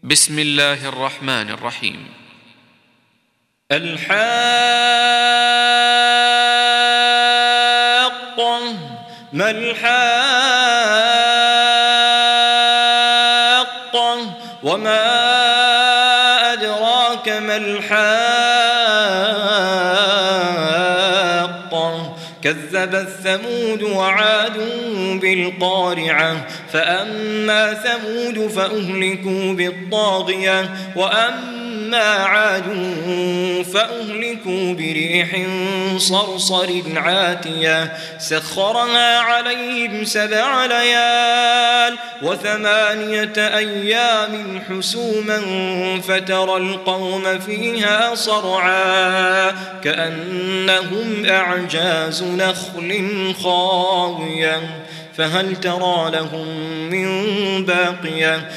بسم الله الرحمن الرحيم. الحاقة ما الحاقة وما أدراك ما الحاقة كذبت ثمود وعاد بالقارعة فأما ثمود فأهلكوا بالطاغية وأما عاد فأهلكوا بريح صرصر عاتية سخرها عليهم 7 ليال و8 أيام حسوما فترى القوم فيها صرعا كأنهم أعجاز نخل خاوية فهل ترى لهم من باقية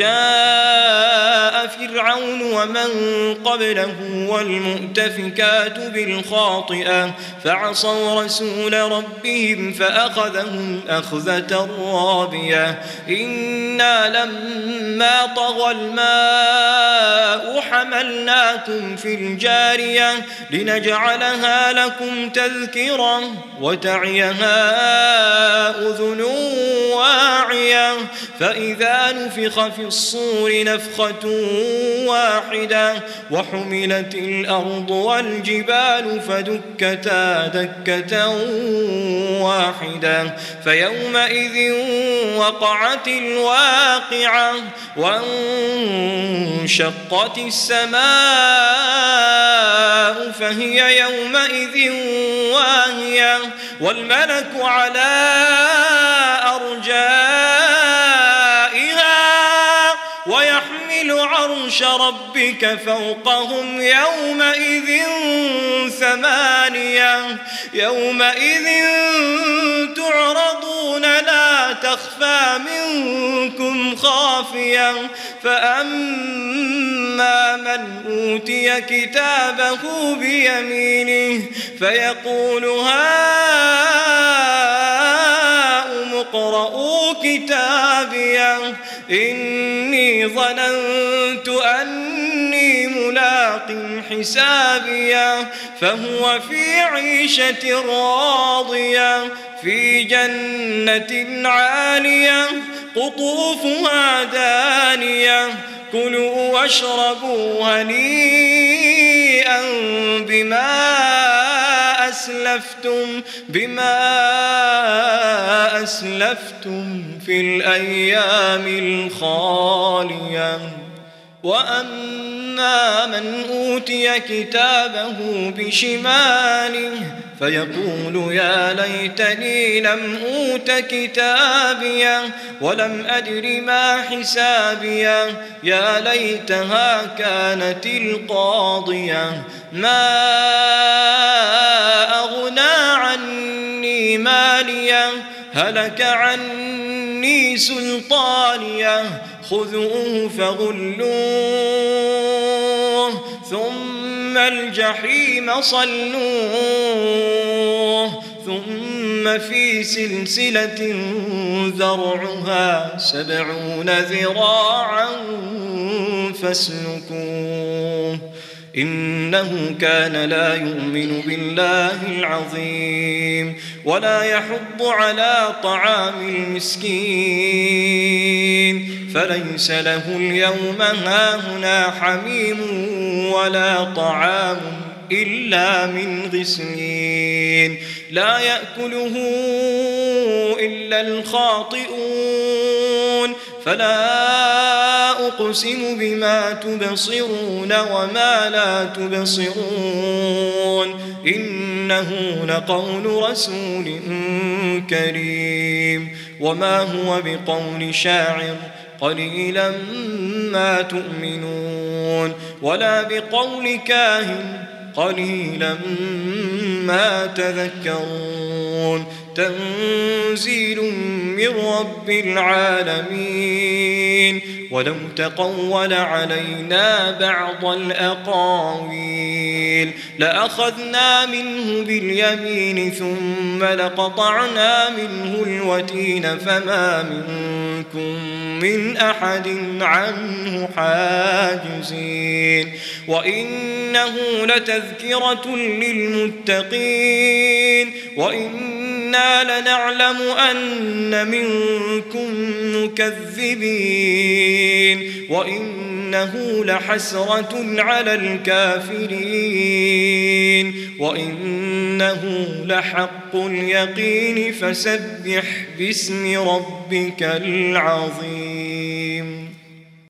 وجاء فرعون ومن قبله والمؤتفكات بالخاطئة فعصوا رسول ربهم فأخذهم أخذة رابية إنا لما طغى الماء حملناكم في الجارية لنجعلها لكم تذكرة وتعيها أذن واعية فإذا نفخ في الصور نفخة واحدة وحملت الأرض والجبال فدكتا دكة واحدة فيومئذ وقعت الواقعة وانشقت السماء فهي يومئذ واهية والملك على أرجائها ويحمل عرش ربك فوقهم يومئذ 8 يومئذ تعرضون لا تخفى منكم خافية فأما من أوتي كتابه بيمينه فيقول هاؤم اقرءوا كتابيه إني ظننت أني ملاق حسابيه فهو في عيشة راضية في جنة عالية قطوفها دانية كلوا واشربوا هنيئا بما أسلفتم في الأيام الخالية وأما من أوتي كتابه بشماله فيقول يا ليتني لم أوت كتابيه ولم أدر ما حسابيه يا ليتها كانت القاضية ما أغنى عني ماليه هلك عني سلطانيه خذوه فغلوه ثم الجحيم صلوه ثم في سلسلة ذرعها 70 ذراعا فاسلكوه إنه كان لا يؤمن بالله العظيم ولا يحض على طعام المسكين فليس له اليوم هاهنا حميم ولا طعام إلا من غسلين لا يأكله إلا الخاطئون فلا أقسم بما تبصرون وما لا تبصرون إنه لقول رسول كريم وما هو بقول شاعر قليلا ما تؤمنون ولا بقول كاهن قليلا ما تذكرون تنزيل من رب العالمين ولو تقول علينا بعض الأقاويل لأخذنا منه باليمين ثم لقطعنا منه الوتين فما منكم منكم من أحد عنه حاجزين وإنه لتذكرة للمتقين وإنا لنعلم أن منكم مكذبين وإنه لحسرة على الكافرين وإنه لحق اليقين فسبح باسم ربك العظيم.